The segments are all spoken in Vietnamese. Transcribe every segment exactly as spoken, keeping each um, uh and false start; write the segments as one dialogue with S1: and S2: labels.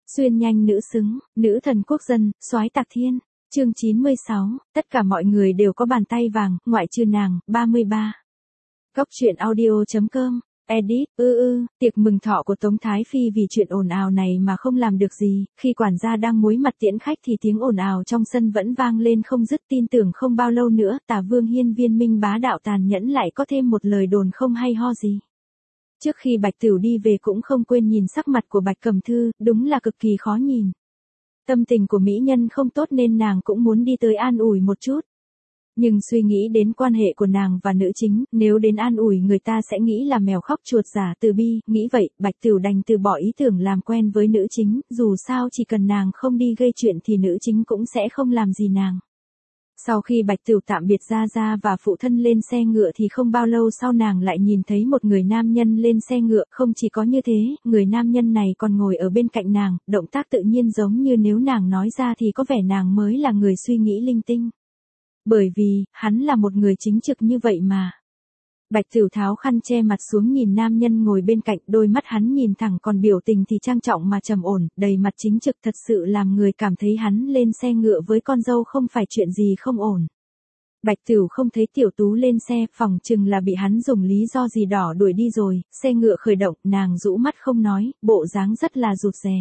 S1: Xuyên nhanh nữ xứng, nữ thần quốc dân, soái tạc thiên. Chương chín mươi sáu, tất cả mọi người đều có bàn tay vàng, ngoại trừ nàng. ba mươi ba. Góc truyện audio.com. Edit, ư ư, tiệc mừng thọ của Tống Thái Phi vì chuyện ồn ào này mà không làm được gì, khi quản gia đang muối mặt tiễn khách thì tiếng ồn ào trong sân vẫn vang lên không dứt, tin tưởng không bao lâu nữa Tả Vương hiên viên minh bá đạo tàn nhẫn lại có thêm một lời đồn không hay ho gì. Trước khi Bạch Tửu đi về cũng không quên nhìn sắc mặt của Bạch Cẩm Thư, đúng là cực kỳ khó nhìn. Tâm tình của mỹ nhân không tốt nên nàng cũng muốn đi tới an ủi một chút. Nhưng suy nghĩ đến quan hệ của nàng và nữ chính, nếu đến an ủi người ta sẽ nghĩ là mèo khóc chuột giả từ bi, nghĩ vậy, Bạch Tửu đành từ bỏ ý tưởng làm quen với nữ chính, dù sao chỉ cần nàng không đi gây chuyện thì nữ chính cũng sẽ không làm gì nàng. Sau khi Bạch Tửu tạm biệt Gia Gia và phụ thân lên xe ngựa thì không bao lâu sau nàng lại nhìn thấy một người nam nhân lên xe ngựa, không chỉ có như thế, người nam nhân này còn ngồi ở bên cạnh nàng, động tác tự nhiên giống như nếu nàng nói ra thì có vẻ nàng mới là người suy nghĩ linh tinh. Bởi vì, hắn là một người chính trực như vậy mà. Bạch Tửu tháo khăn che mặt xuống nhìn nam nhân ngồi bên cạnh, đôi mắt hắn nhìn thẳng còn biểu tình thì trang trọng mà trầm ổn, đầy mặt chính trực, thật sự làm người cảm thấy hắn lên xe ngựa với con dâu không phải chuyện gì không ổn. Bạch Tửu không thấy Tiểu Tú lên xe, phỏng chừng là bị hắn dùng lý do gì đỏ đuổi đi rồi, xe ngựa khởi động, nàng rũ mắt không nói, bộ dáng rất là rụt rè.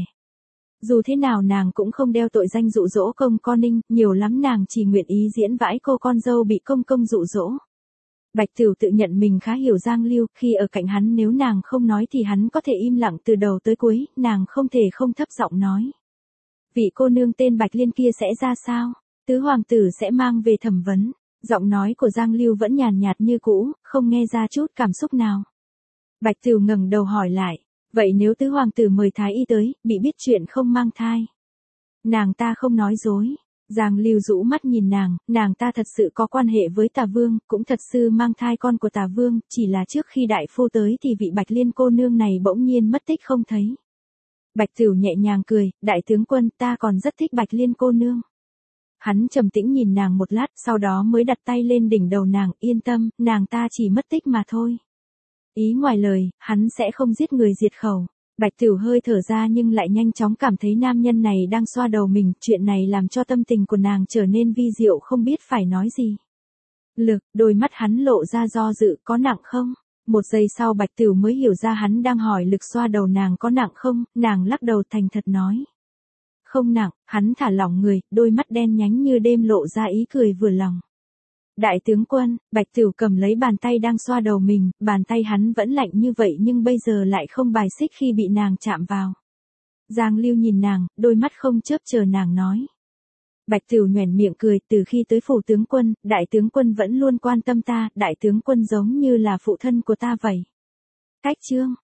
S1: Dù thế nào nàng cũng không đeo tội danh dụ dỗ công con Ninh, nhiều lắm nàng chỉ nguyện ý diễn vãi cô con dâu bị công công dụ dỗ. Bạch Tửu tự nhận mình khá hiểu Giang Lưu, khi ở cạnh hắn nếu nàng không nói thì hắn có thể im lặng từ đầu tới cuối, nàng không thể không thấp giọng nói. Vị cô nương tên Bạch Liên kia sẽ ra sao? Tứ hoàng tử sẽ mang về thẩm vấn. Giọng nói của Giang Lưu vẫn nhàn nhạt như cũ, không nghe ra chút cảm xúc nào. Bạch Tửu ngẩng đầu hỏi lại, vậy nếu tứ hoàng tử mời thái y tới, bị biết chuyện không mang thai? Nàng ta không nói dối. Giang Lưu rũ mắt nhìn nàng, nàng ta thật sự có quan hệ với Tả Vương, cũng thật sự mang thai con của Tả Vương, chỉ là trước khi đại phu tới thì vị Bạch Liên cô nương này bỗng nhiên mất tích không thấy. Bạch Tửu nhẹ nhàng cười, đại tướng quân, ta còn rất thích Bạch Liên cô nương. Hắn trầm tĩnh nhìn nàng một lát, sau đó mới đặt tay lên đỉnh đầu nàng, yên tâm, nàng ta chỉ mất tích mà thôi. Ý ngoài lời, hắn sẽ không giết người diệt khẩu. Bạch Tửu hơi thở ra nhưng lại nhanh chóng cảm thấy nam nhân này đang xoa đầu mình, chuyện này làm cho tâm tình của nàng trở nên vi diệu không biết phải nói gì. Lực, đôi mắt hắn lộ ra do dự, có nặng không? Một giây sau Bạch Tửu mới hiểu ra hắn đang hỏi lực xoa đầu nàng có nặng không, nàng lắc đầu thành thật nói. Không nặng, hắn thả lỏng người, đôi mắt đen nhánh như đêm lộ ra ý cười vừa lòng. Đại tướng quân, Bạch Tửu cầm lấy bàn tay đang xoa đầu mình, bàn tay hắn vẫn lạnh như vậy nhưng bây giờ lại không bài xích khi bị nàng chạm vào. Giang Lưu nhìn nàng, đôi mắt không chớp chờ nàng nói. Bạch Tửu nhoẻn miệng cười, từ khi tới phủ tướng quân, đại tướng quân vẫn luôn quan tâm ta, đại tướng quân giống như là phụ thân của ta vậy. Cách chương,